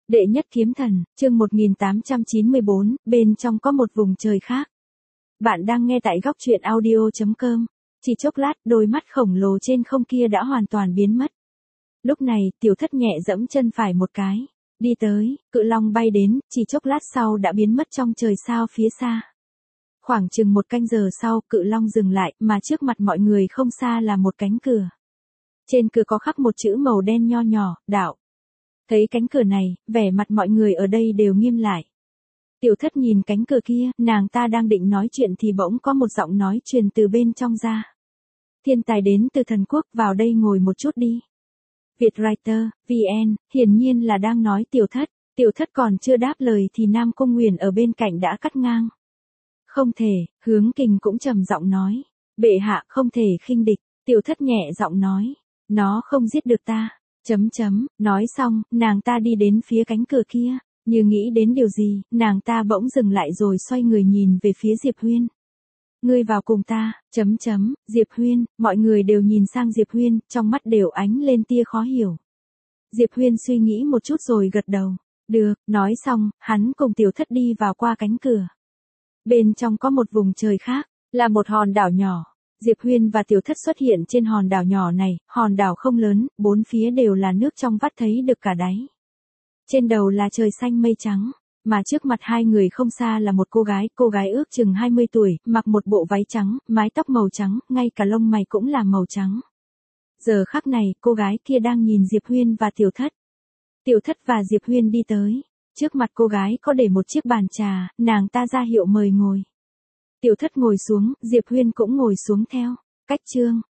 Đệ nhất kiếm thần, chương 1894, bên trong có một vùng trời khác. Bạn đang nghe tại góc truyện audio.com. Chỉ chốc lát, đôi mắt khổng lồ trên không kia đã hoàn toàn biến mất. Lúc này, Tiểu Thất nhẹ giẫm chân phải một cái. Đi tới, cự long bay đến, chỉ chốc lát sau đã biến mất trong trời sao phía xa. Khoảng chừng một canh giờ sau, cự long dừng lại, mà trước mặt mọi người không xa là một cánh cửa. Trên cửa có khắc một chữ màu đen nho nhỏ, đạo. Thấy cánh cửa này, vẻ mặt mọi người ở đây đều nghiêm lại. Tiểu Thất nhìn cánh cửa kia, nàng ta đang định nói chuyện thì bỗng có một giọng nói truyền từ bên trong ra. Thiên tài đến từ thần quốc, vào đây ngồi một chút đi. Vietwriter, VN, hiển nhiên là đang nói Tiểu Thất. Tiểu Thất còn chưa đáp lời thì Nam Cung Nguyền ở bên cạnh đã cắt ngang. Không thể, Hướng Kình cũng trầm giọng nói. Bệ hạ không thể khinh địch, Tiểu Thất nhẹ giọng nói. Nó không giết được ta. Nói xong, nàng ta đi đến phía cánh cửa kia, như nghĩ đến điều gì, nàng ta bỗng dừng lại rồi xoay người nhìn về phía Diệp Huyên. Ngươi vào cùng ta, Diệp Huyên, mọi người đều nhìn sang Diệp Huyên, trong mắt đều ánh lên tia khó hiểu. Diệp Huyên suy nghĩ một chút rồi gật đầu. Được, nói xong, hắn cùng Tiểu Thất đi vào qua cánh cửa. Bên trong có một vùng trời khác, là một hòn đảo nhỏ. Diệp Huyên và Tiểu Thất xuất hiện trên hòn đảo nhỏ này, hòn đảo không lớn, bốn phía đều là nước trong vắt thấy được cả đáy. Trên đầu là trời xanh mây trắng, mà trước mặt hai người không xa là một cô gái ước chừng 20 tuổi, mặc một bộ váy trắng, mái tóc màu trắng, ngay cả lông mày cũng là màu trắng. Giờ khắc này, cô gái kia đang nhìn Diệp Huyên và Tiểu Thất. Tiểu Thất và Diệp Huyên đi tới, trước mặt cô gái có để một chiếc bàn trà, nàng ta ra hiệu mời ngồi. Tiểu Thất ngồi xuống, Diệp Huyên cũng ngồi xuống theo. Cách chương,